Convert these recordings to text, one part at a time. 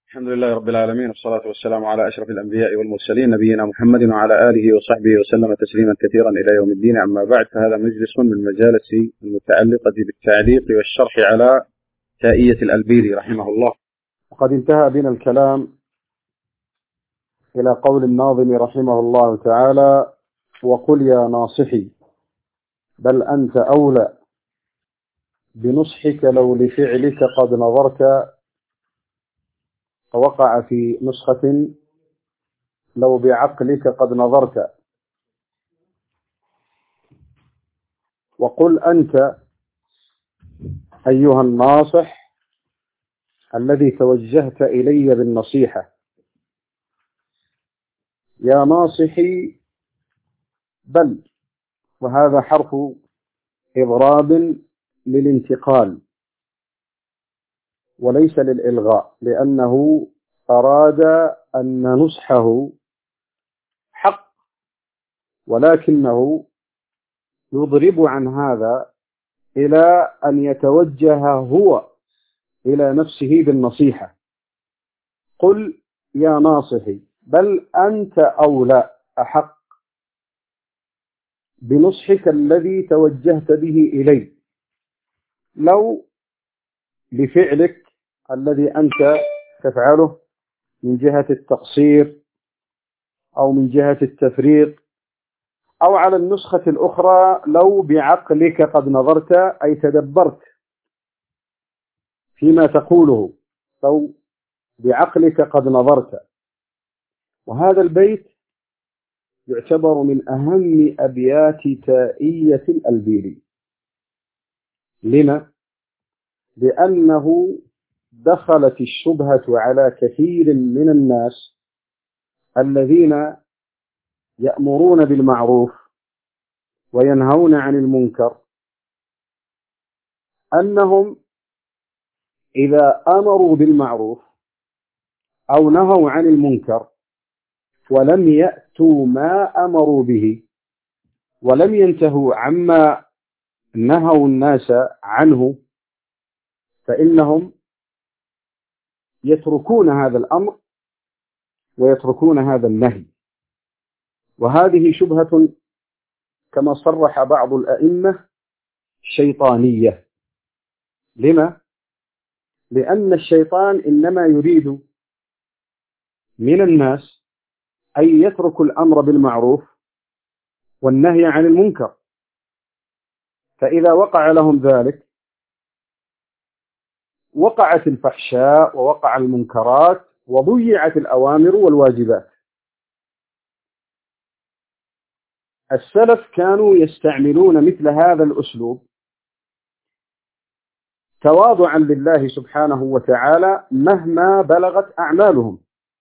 الحمد لله رب العالمين، والصلاة والسلام على أشرف الأنبياء والمرسلين نبينا محمد وعلى آله وصحبه وسلم تسليما كثيرا إلى يوم الدين. أما بعد، فهذا مجلس من مجالس المتعلقة بالتعليق والشرح على تائية الألبيري رحمه الله. وقد انتهى بنا الكلام إلى قول الناظم رحمه الله تعالى: وقل يا ناصحي بل أنت أولى بنصحك لو لفعلك قد نظرت. فوقع في نسخة لو بعقلك قد نظرت. وقل أنت أيها الناصح الذي توجهت إلي بالنصيحة، يا ناصحي بل، وهذا حرف إضراب للانتقال وليس للإلغاء، لأنه أراد أن نصحه حق، ولكنه يضرب عن هذا إلى أن يتوجه هو إلى نفسه بالنصيحة. قل يا ناصحي بل أنت أولى أحق بنصحك الذي توجهت به إلي، لو لفعلك الذي أنت تفعله من جهة التقصير أو من جهة التفريط، أو على النسخة الأخرى لو بعقلك قد نظرت، أي تدبرت فيما تقوله، لو بعقلك قد نظرت. وهذا البيت يعتبر من أهم أبيات تائية الألبيري. لما؟ لأنه دخلت الشبهة على كثير من الناس الذين يأمرون بالمعروف وينهون عن المنكر، أنهم إذا أمروا بالمعروف أو نهوا عن المنكر ولم يأتوا ما أمروا به ولم ينتهوا عما نهوا الناس عنه، فإنهم يتركون هذا الأمر ويتركون هذا النهي. وهذه شبهة كما صرح بعض الأئمة شيطانية. لما؟ لأن الشيطان إنما يريد من الناس أن يتركوا الأمر بالمعروف والنهي عن المنكر، فإذا وقع لهم ذلك وقعت الفحشاء ووقع المنكرات وضيعت الأوامر والواجبات. السلف كانوا يستعملون مثل هذا الأسلوب تواضعا لله سبحانه وتعالى مهما بلغت أعمالهم،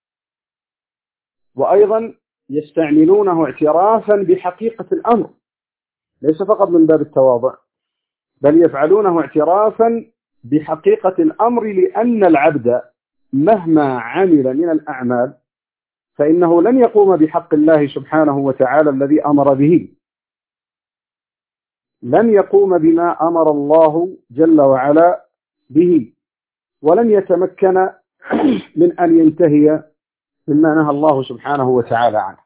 وأيضا يستعملونه اعترافا بحقيقة الأمر، ليس فقط من باب التواضع، بل يفعلونه اعترافا بحقيقة الأمر، لأن العبد مهما عمل من الأعمال فإنه لن يقوم بحق الله سبحانه وتعالى الذي أمر به، لن يقوم بما أمر الله جل وعلا به، ولن يتمكن من أن ينتهي مما نهى الله سبحانه وتعالى عنه.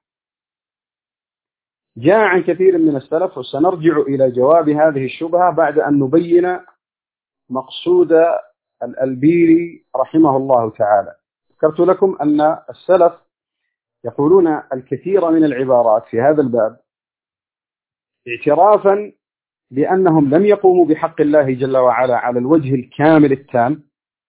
جاء عن كثير من السلف، وسنرجع إلى جواب هذه الشبهة بعد أن نبين مقصود الألبيري رحمه الله تعالى. ذكرت لكم أن السلف يقولون الكثير من العبارات في هذا الباب اعترافا بأنهم لم يقوموا بحق الله جل وعلا على الوجه الكامل التام،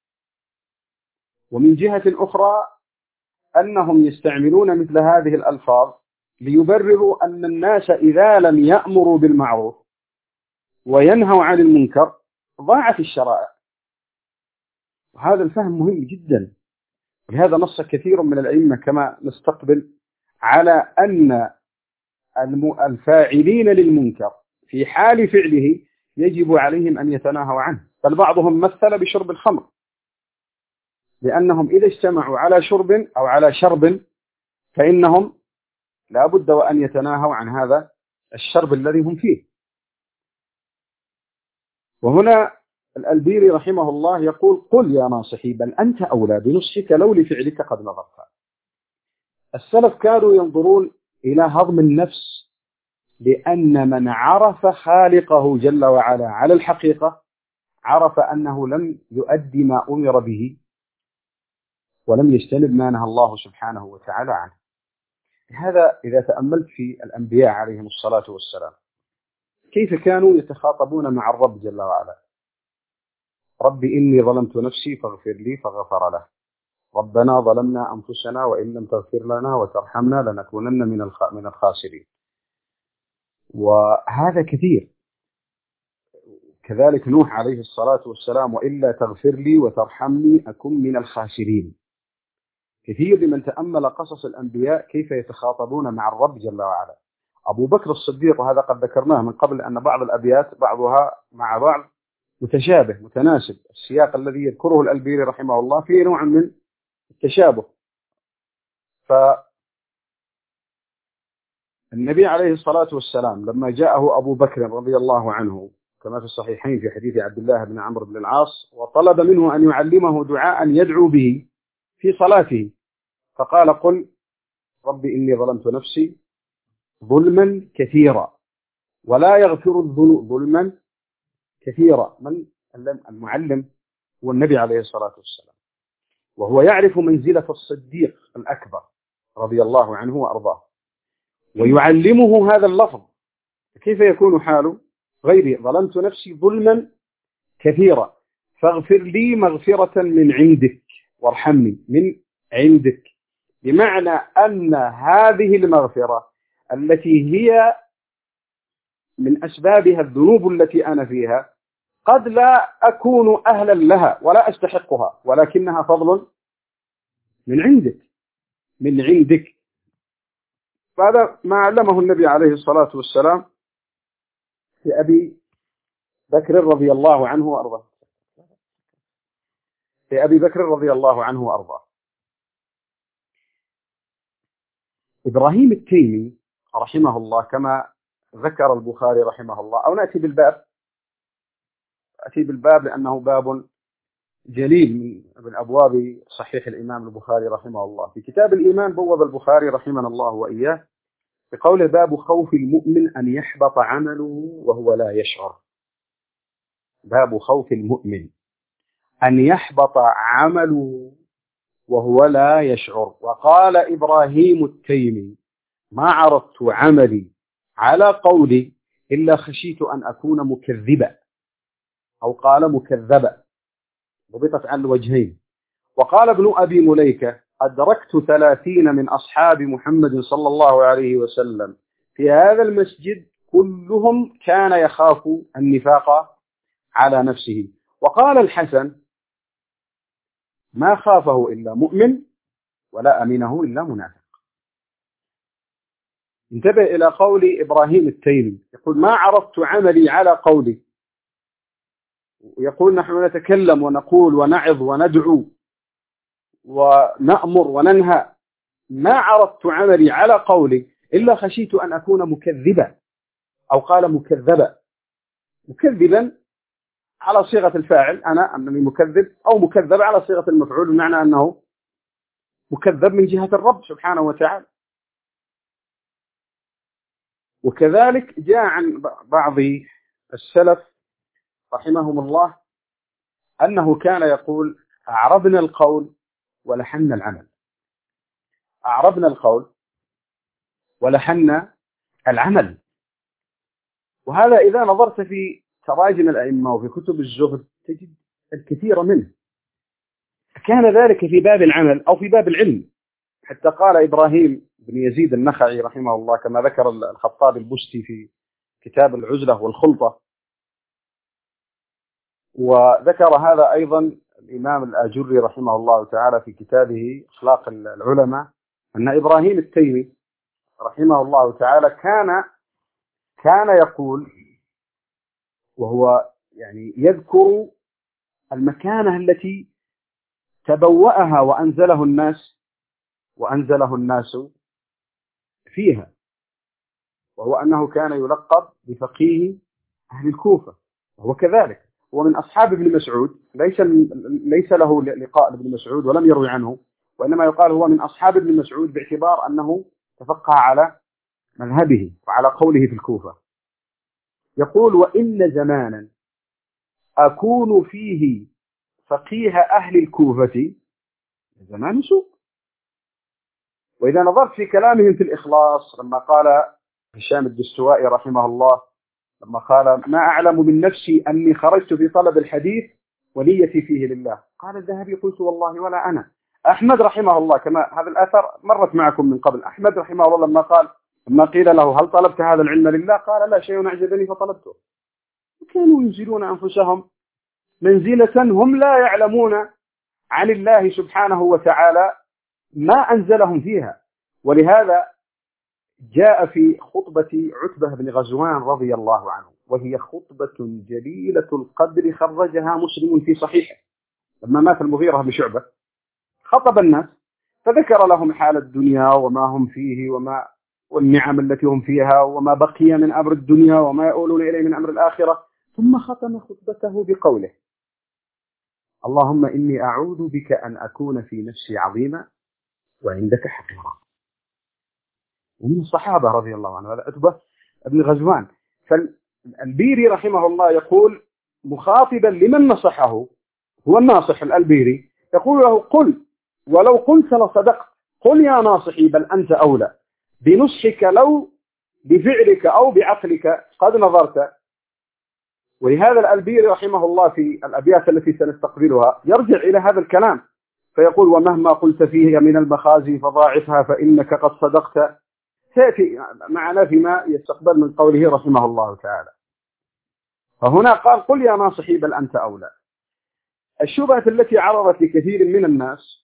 ومن جهة أخرى أنهم يستعملون مثل هذه الألفاظ ليبرروا أن الناس إذا لم يأمروا بالمعروف وينهوا عن المنكر ضاعت الشرائع. وهذا الفهم مهم جدا، ولهذا نص كثير من الأئمة كما نستقبل على أن الفاعلين للمنكر في حال فعله يجب عليهم أن يتناهوا عنه. بل بعضهم مثل بشرب الخمر، لأنهم إذا اجتمعوا على شرب أو على شرب فإنهم لا بد وأن يتناهوا عن هذا الشرب الذي هم فيه. وهنا الألبيري رحمه الله يقول: قل يا ناصحي بل أنت أولى بنصحك لو لفعلك قد نظرت. السلف كانوا ينظرون إلى هضم النفس، لأن من عرف خالقه جل وعلا على الحقيقة عرف أنه لم يؤدي ما أمر به ولم يجتنب ما نهى الله سبحانه وتعالى عنه. هذا إذا تأملت في الأنبياء عليهم الصلاة والسلام كيف كانوا يتخاطبون مع الرب جل وعلا: رب إني ظلمت نفسي فاغفر لي فغفر له، ربنا ظلمنا أنفسنا وإن لم تغفر لنا وترحمنا لنكونن من الخاسرين. وهذا كثير. كذلك نوح عليه الصلاة والسلام: وإلا تغفر لي وترحمني أكن من الخاسرين. كثير لمن تأمل قصص الأنبياء كيف يتخاطبون مع الرب جل وعلا. أبو بكر الصديق، وهذا قد ذكرناه من قبل أن بعض الأبيات بعضها مع بعض متشابه متناسب، السياق الذي يذكره الألبيري رحمه الله فيه نوع من التشابه. فالنبي عليه الصلاة والسلام لما جاءه أبو بكر رضي الله عنه كما في الصحيحين في حديث عبد الله بن عمرو بن العاص وطلب منه أن يعلمه دعاء يدعو به في صلاته، فقال: قل رب إني ظلمت نفسي ظلما كثيرا ولا يغفر الذنوب ظلما كثيرا. من المعلم هو النبي عليه الصلاة والسلام، وهو يعرف منزلة الصديق الأكبر رضي الله عنه وأرضاه ويعلمه هذا اللفظ. كيف يكون حاله؟ غيري ظلمت نفسي ظلما كثيرا فاغفر لي مغفرة من عندك وارحمني من عندك، بمعنى أن هذه المغفرة التي هي من أسبابها الذنوب التي أنا فيها قد لا أكون أهلا لها ولا أستحقها، ولكنها فضل من عندك من عندك. فهذا ما علمه النبي عليه الصلاة والسلام في أبي بكر رضي الله عنه وأرضاه. في أبي بكر رضي الله عنه وأرضاه. إبراهيم التيمي رحمه الله كما ذكر البخاري رحمه الله، أو نأتي بالباب، أتي بالباب لأنه باب جليل من أبواب صحيح الإمام البخاري رحمه الله. في كتاب الإيمان بوب البخاري رحمنا الله وإياه بقوله: باب خوف المؤمن أن يحبط عمله وهو لا يشعر. باب خوف المؤمن أن يحبط عمله وهو لا يشعر. وقال إبراهيم التيمي: ما عرضت عملي على قولي إلا خشيت أن أكون مكذبا، أو قال مكذبا، ضبطت عن الوجهين. وقال ابن أبي مليكة: أدركت 30 من أصحاب محمد صلى الله عليه وسلم في هذا المسجد كلهم كان يخاف النفاق على نفسه. وقال الحسن: ما خافه إلا مؤمن ولا أمينه إلا منافق. انتبه إلى قول إبراهيم التيمي، يقول: ما عرضت عملي على قولي. ويقول: نحن نتكلم ونقول ونعظ وندعو ونأمر وننهى، ما عرضت عملي على قولي إلا خشيت أن أكون مكذبا، أو قال مكذبا، مكذبا على صيغة الفاعل أنا أنني مكذب، أو مكذب على صيغة المفعول بمعنى أنه مكذب من جهة الرب سبحانه وتعالى. وكذلك جاء عن بعض السلف رحمهم الله أنه كان يقول: أعربنا القول ولحنا العمل. أعربنا القول ولحنا العمل. وهذا إذا نظرت في تراجم الأئمة وفي كتب الزهد تجد الكثير منه. كان ذلك في باب العمل أو في باب العلم. حتى قال إبراهيم بن يزيد النخعي رحمه الله كما ذكر الخطاب البستي في كتاب العزلة والخلطة، وذكر هذا أيضا الإمام الآجري رحمه الله تعالى في كتابه أخلاق العلماء، أن إبراهيم التيمي رحمه الله تعالى كان يقول، وهو يعني يذكر المكانة التي تبوأها وأنزله الناس فيها، وهو أنه كان يلقب بفقيه أهل الكوفة، وهو كذلك. هو من أصحاب ابن مسعود، ليس له لقاء لابن مسعود ولم يروي عنه، وإنما يقال هو من أصحاب ابن مسعود باعتبار أنه تفقه على مذهبه وعلى قوله في الكوفة. يقول: وإن زمانا أكون فيه فقيه أهل الكوفة زمان سوء. وإذا نظرت في كلامهم في الإخلاص لما قال هشام الدستوائي رحمه الله، لما قال: ما أعلم من نفسي أني خرجت في طلب الحديث ونيتي فيه لله. قال الذهبي: قلت والله ولا أنا. أحمد رحمه الله، كما هذا الأثر مرت معكم من قبل، أحمد رحمه الله لما قيل له: هل طلبت هذا العلم لله؟ قال: لا، شيء أعجبني فطلبته. كانوا ينزلون أنفسهم منزلة هم لا يعلمون عن الله سبحانه وتعالى ما أنزلهم فيها. ولهذا جاء في خطبة عتبة بن غزوان رضي الله عنه، وهي خطبة جليلة القدر خرجها مسلم في صحيحه، لما مات المغيرة بن شعبة خطب الناس فذكر لهم حال الدنيا وما هم فيه والنعم التي هم فيها وما بقي من أمر الدنيا وما يؤولون إليه من أمر الآخرة، ثم ختم خطبته بقوله: اللهم إني أعوذ بك أن أكون في نفسي عظيما وعندك حقيرا. ومن الصحابة رضي الله عنه هذا عتبة بن غزوان. فالبيري رحمه الله يقول مخاطبا لمن نصحه، هو الناصح الألبيري، يقول له: قل ولو قلت لصدقت، قل يا ناصحي بل أنت أولى بنصحك لو بفعلك أو بعقلك قد نظرت. ولهذا الألبيري رحمه الله في الأبيات التي سنستقبلها يرجع إلى هذا الكلام فيقول: ومهما قلت فيه من المخازي فضاعفها فإنك قد صدقت. سيأتي معنا فيما يستقبل من قوله رحمه الله تعالى. فهنا قال: قل يا ناصحي بل أنت أولى. الشبهة التي عرضت لكثير من الناس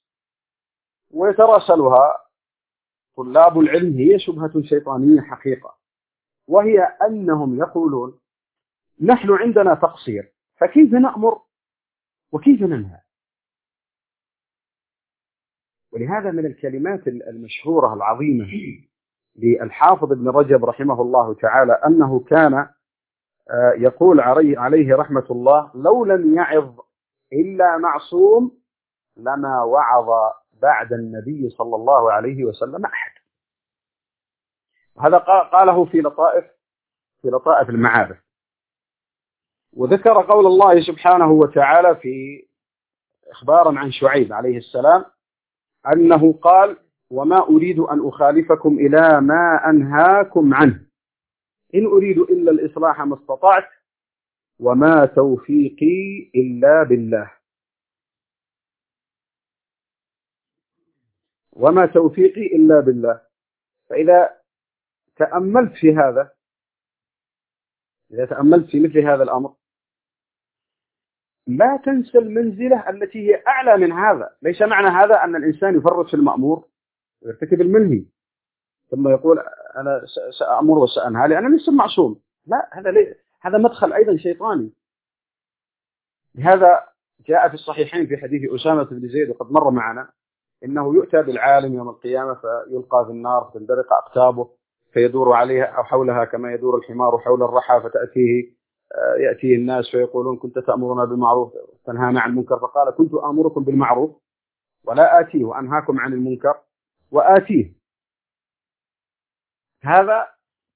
ويتراسلها طلاب العلم هي شبهة شيطانية حقيقة، وهي أنهم يقولون: نحن عندنا تقصير، فكيف نأمر وكيف ننهى؟ ولهذا من الكلمات المشهورة العظيمة للحافظ ابن رجب رحمه الله تعالى أنه كان يقول عليه رحمة الله: لو لم يعظ إلا معصوم لما وعظ بعد النبي صلى الله عليه وسلم أحد. هذا قاله في لطائف المعارف. وذكر قول الله سبحانه وتعالى في إخبارا عن شعيب عليه السلام أنه قال: وما أريد أن أخالفكم إلى ما أنهاكم عنه إن أريد إلا الإصلاح ما استطعت وما توفيقي إلا بالله. وما توفيقي إلا بالله. فإذا تأملت في مثل هذا الأمر لا تنسى المنزلة التي هي أعلى من هذا. ليس معنى هذا أن الإنسان يفرط في المأمور ويرتكب المنهي ثم يقول أنا سأأمر وسأنهى لأنني لست معصوم. لا، هذا مدخل أيضا شيطاني. لهذا جاء في الصحيحين في حديث أسامة بن زيد وقد مر معنا إنه يؤتى بالعالم يوم القيامة فيلقى في النار فتندلق أقتابه فيدور عليها أو حولها كما يدور الحمار حول الرحى يأتيه الناس فيقولون: كنت تأمرنا بالمعروف تنهانا عن المنكر؟ فقال: كنت آمركم بالمعروف ولا آتيه وأنهاكم عن المنكر وآتيه. هذا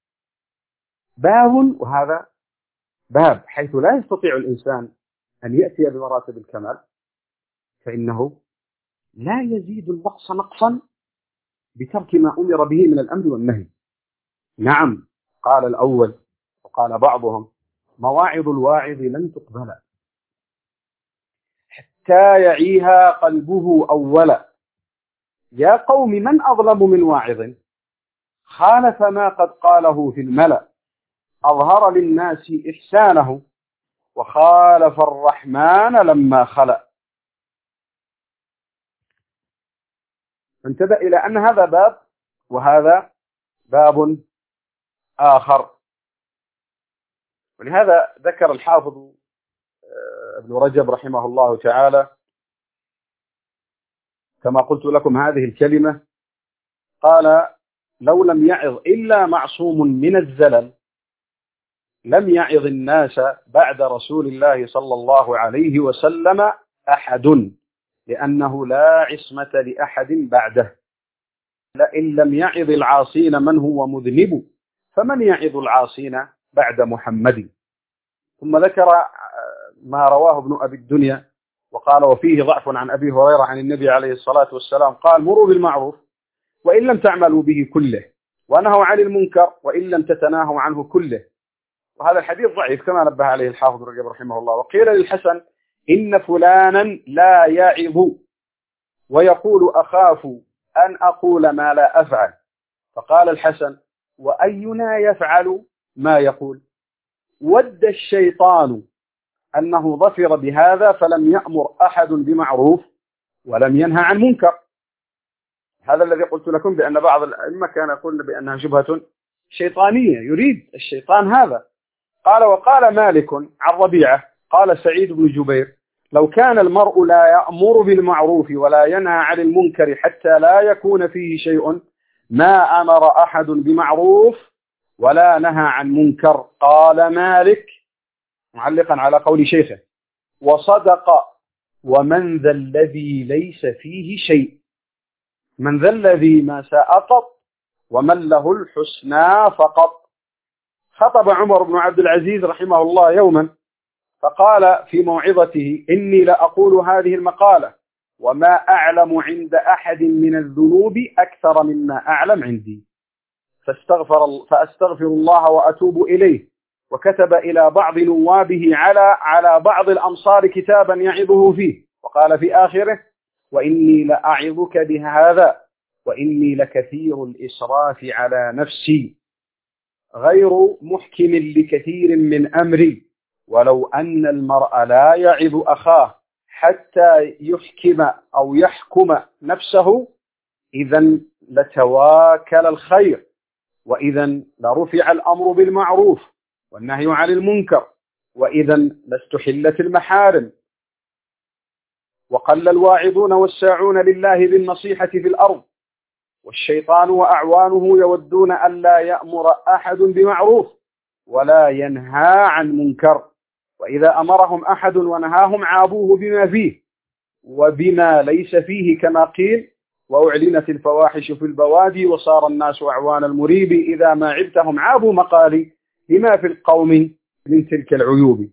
باب وهذا باب، حيث لا يستطيع الإنسان أن يأتي بمراتب الكمال، فإنه لا يزيد النقص نقصا بترك ما أمر به من الأمر والنهي. نعم، قال الأول وقال بعضهم: مواعظ الواعظ لن تقبل حتى يعيها قلبه أولا. يا قوم من أظلم من واعظ خالف ما قد قاله في الملأ، أظهر للناس إحسانه وخالف الرحمن لما خلق. انتبه إلى أن هذا باب وهذا باب آخر. ولهذا ذكر الحافظ ابن رجب رحمه الله تعالى كما قلت لكم هذه الكلمة، قال: لو لم يعظ إلا معصوم من الزلل لم يعظ الناس بعد رسول الله صلى الله عليه وسلم أحد، لأنه لا عصمة لأحد بعده. لئن لم يعظ العاصين من هو مذنب فمن يعظ العاصين بعد محمد. ثم ذكر ما رواه ابن أبي الدنيا وقال وفيه ضعف عن أبي هريرة عن النبي عليه الصلاة والسلام قال مروا بالمعروف وإن لم تعملوا به كله، ونهوا عن المنكر وإن لم تتناهوا عنه كله. وهذا الحديث ضعيف كما نبه عليه الحافظ رجب رحمه الله. وقيل للحسن إن فلانا لا يعظ ويقول أخاف أن أقول ما لا أفعل، فقال الحسن وأينا يفعل ما يقول؟ ود الشيطان أنه ظفر بهذا فلم يأمر أحد بمعروف ولم ينهى عن منكر. هذا الذي قلت لكم بأن بعض الأئمة كان يقول بأنها شبهة شيطانية، يريد الشيطان هذا. قال وقال مالك عن ربيعة قال سعيد بن جبير لو كان المرء لا يأمر بالمعروف ولا ينهى عن المنكر حتى لا يكون فيه شيء ما أمر أحد بمعروف ولا نهى عن منكر. قال مالك معلقا على قول شيخه وصدق ومن ذا الذي ليس فيه شيء، من ذا الذي ما سأقط ومن له الحسنى فقط. خطب عمر بن عبد العزيز رحمه الله يوما فقال في موعظته إني لأقول هذه المقالة وما أعلم عند أحد من الذنوب أكثر مما أعلم عندي، فأستغفر الله وأتوب إليه. وكتب إلى بعض نوابه على بعض الأمصار كتابا يعظه فيه، وقال في آخره وإني لأعظك بهذا وإني لكثير الإسراف على نفسي غير محكم لكثير من أمري، ولو أن المرء لا يعظ أخاه حتى يحكم أو يحكم نفسه إذا لتواكل الخير، وإذا لرفع الأمر بالمعروف والنهي عن المنكر، وإذا لاستحلت المحارم، وقل الواعظون والساعون لله بالنصيحة في الأرض، والشيطان وأعوانه يودون أن لا يأمر أحد بمعروف ولا ينهى عن منكر، وإذا أمرهم أحد ونهاهم عابوه بما فيه وبما ليس فيه كما قيل وأعلنت الفواحش في البوادي وصار الناس أعوان المريب إذا ما عبتهم عابوا مقالي لما في القوم من تلك العيوب.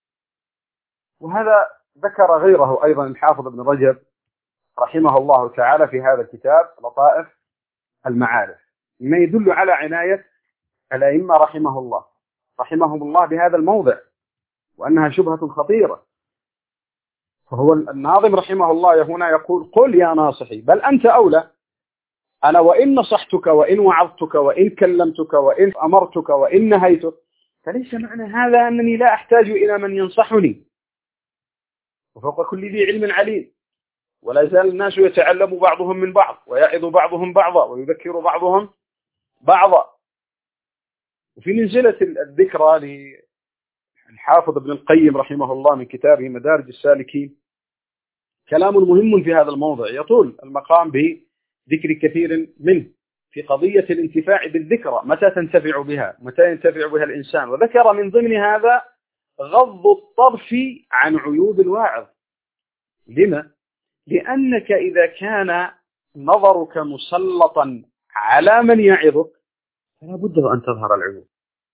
وهذا ذكر غيره أيضا الحافظ ابن رجب رحمه الله تعالى في هذا الكتاب لطائف المعارف، ما يدل على عناية الأئمة رحمهم الله بهذا الموضع، وأنها شبهة خطيرة. فهو الناظم رحمه الله هنا يقول قل يا ناصحي بل أنت أولى، أنا وإن نصحتك وإن وعظتك وإن كلمتك وإن أمرتك وإن نهيتك، فليس معنى هذا أنني لا أحتاج إلى من ينصحني، وفوق كل ذي علم عليم، ولا يزال الناس يتعلم بعضهم من بعض ويعظ بعضهم بعضا ويذكر بعضهم بعضا. وفي منزلة الذكرى للحافظ ابن القيم رحمه الله من كتابه مدارج السالكين كلام مهم في هذا الموضع يطول المقام بذكر كثير منه في قضية الانتفاع بالذكرى، متى تنتفع بها، متى ينتفع بها الإنسان. وذكر من ضمن هذا غض الطرف عن عيوب الواعظ. لما؟ لأنك إذا كان نظرك مسلطا على من يعظك فلا بد أن تظهر العيوب.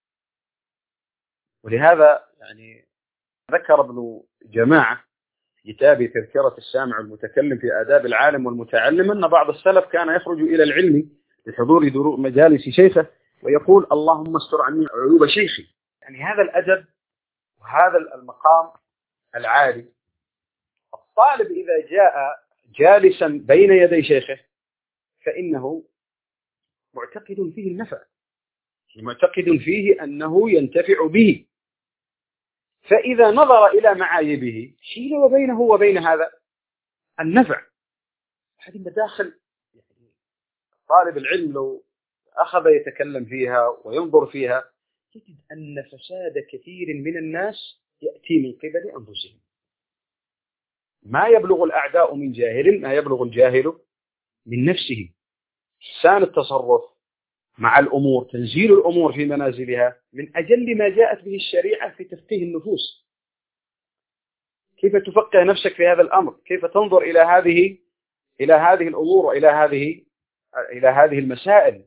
ولهذا يعني ذكر ابن جماعة في كتاب تذكرة السامع المتكلم في آداب العالم والمتعلم أن بعض السلف كان يخرج إلى العلم لحضور مجالس شيخه ويقول اللهم استر عني عيوب شيخي. يعني هذا الأدب وهذا المقام العالي، الطالب إذا جاء جالسا بين يدي شيخه فإنه معتقد فيه النفع، معتقد فيه أنه ينتفع به، فإذا نظر إلى معايبه حيل وبينه وبين هذا النفع. هذه مداخل يعني طالب العلم لو أخذ يتكلم فيها وينظر فيها يجد أن فساد كثير من الناس يأتي من قبل أنفسهم. ما يبلغ الأعداء من جاهل ما يبلغ الجاهل من نفسه. إحسان التصرف مع الأمور، تنزيل الأمور في منازلها من أجل ما جاءت به الشريعة في تفقيه النفوس. كيف تفقه نفسك في هذا الأمر؟ كيف تنظر إلى هذه الأمور وإلى هذه المسائل؟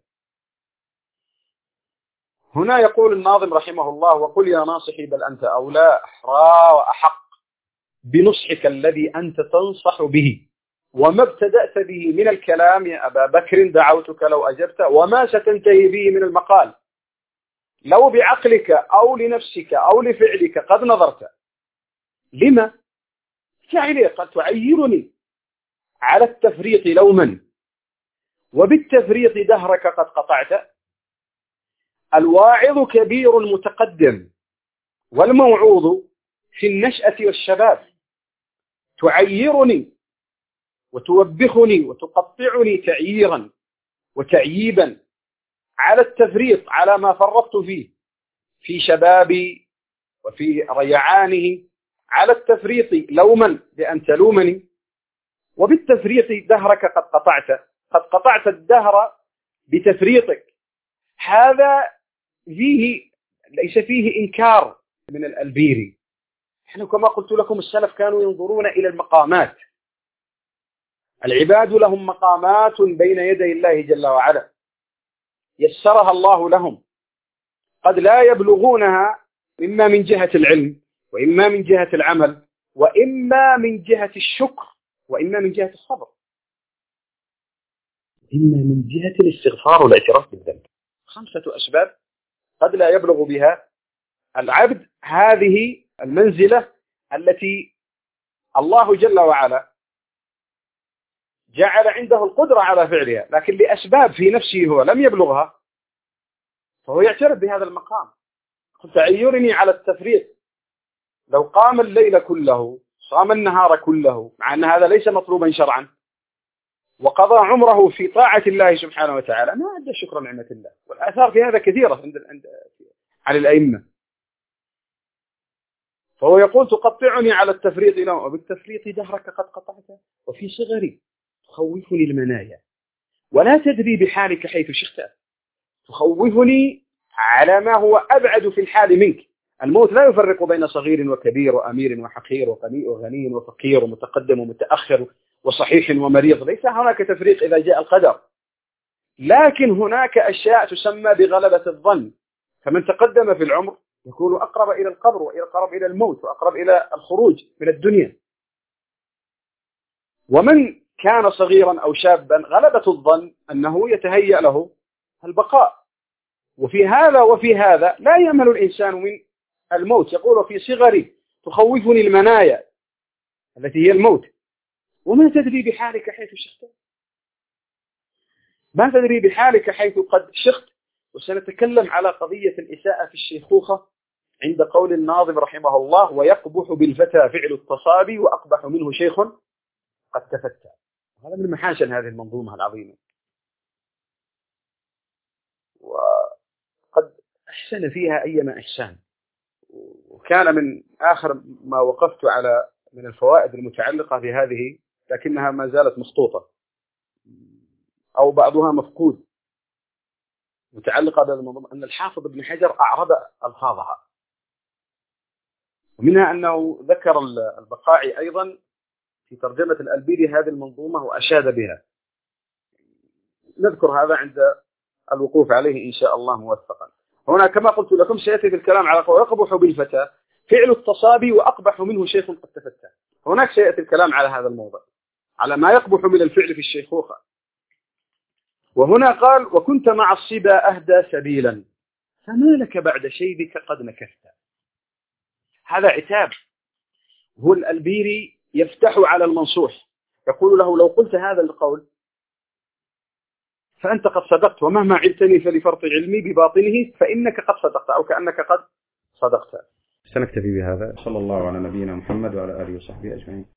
هنا يقول الناظم رحمه الله: وقل يا ناصحي بل أنت أولى أحرى وأحق بنصحك الذي أنت تنصح به، وما ابتدأت به من الكلام يا أبا بكر دعوتك لو أجبت، وما ستنتهي به من المقال لو بعقلك أو لنفسك أو لفعلك قد نظرت. لما؟ فعلي قد تعيرني على التفريط لوما، وبالتفريط دهرك قد قطعت. الواعظ كبير متقدم، والموعوظ في النشأة والشباب. تعيرني وتوبخني وتقطعني تعييرا وتعييبا على التفريط، على ما فرطت فيه في شبابي وفي ريعانه، على التفريط لوما بأن تلومني، وبالتفريط دهرك قد قطعت الدهر بتفريطك. هذا ليس فيه إنكار من الألبيري. نحن كما قلت لكم السلف كانوا ينظرون إلى المقامات. العباد لهم مقامات بين يدي الله جل وعلا يسرها الله لهم، قد لا يبلغونها إما من جهة العلم، وإما من جهة العمل، وإما من جهة الشكر، وإما من جهة الصبر، إما من جهة الاستغفار والاعتراف بالذنب. 5 أسباب قد لا يبلغ بها العبد هذه المنزلة التي الله جل وعلا جعل عنده القدرة على فعلها، لكن لأسباب في نفسه هو لم يبلغها، فهو يعترف بهذا المقام. تعيرني على التفريط، لو قام الليل كله صام النهار كله، مع أن هذا ليس مطلوبا شرعا، وقضى عمره في طاعة الله سبحانه وتعالى، ما أدى شكر نعمة الله. والآثار في هذا كثيرة عن الأئمة. فهو يقول: تقطعني على التفريط لوما، وبالتفريط دهرك قد قطعت، وفي صغري تخوفني المنايا ولا تدري بحالك حيث شئت. تخوفني على ما هو أبعد في الحال منك. الموت لا يفرق بين صغير وكبير وأمير وحقير وغني وفقير ومتقدم ومتأخر وصحيح ومريض، ليس هناك تفريق إذا جاء القدر، لكن هناك أشياء تسمى بغلبة الظن. فمن تقدم في العمر يكون أقرب إلى القبر، وأقرب إلى الموت، وأقرب إلى الخروج من الدنيا. ومن كان صغيرا أو شابا غلبة الظن أنه يتهيأ له البقاء. وفي هذا لا يأمل الإنسان من الموت. يقول: في صغري تخوفني المنايا التي هي الموت، وما تدري بحالك حيث شخت. ما تدري بحالك حيث قد شخت. وسنتكلم على قضية الإساءة في الشيخوخة عند قول الناظم رحمه الله: ويقبح بالفتى فعل التصابي، وأقبح منه شيخ قد تفتى. هذا من محاسن هذه المنظومة العظيمة، وقد أحسن فيها أيما إحسان. وكان من آخر ما وقفت على من الفوائد المتعلقة بهذه، لكنها ما زالت مسقوطة أو بعضها مفقود، متعلقة بهذا الموضوع، أن الحافظ ابن حجر أعرب ألفاظها، ومنها أنه ذكر البقاعي أيضا في ترجمة الألبيري هذه المنظومة وأشاد بها. نذكر هذا عند الوقوف عليه إن شاء الله موفقا. هنا كما قلت لكم سيأتي بالكلام على قول يقبح بالفتى فعل التصابي، وأقبح منه شيخ قد تفتى. هناك سيأتي الكلام على هذا الموضوع، على ما يقبح من الفعل في الشيخوخة. وهنا قال: وكنت مع الصبا أهدى سبيلا، فما لك بعد شيبك قد نكثت. هذا عتاب. هو الألبيري يفتح على المنصوح، يقول له: لو قلت هذا القول فأنت قد صدقت، ومهما علتني فلفرط علمي بباطنه فإنك قد صدقت، أو كأنك قد صدقت. سنكتفي بهذا. صلى الله على نبينا محمد وعلى آله وصحبه أجمعين.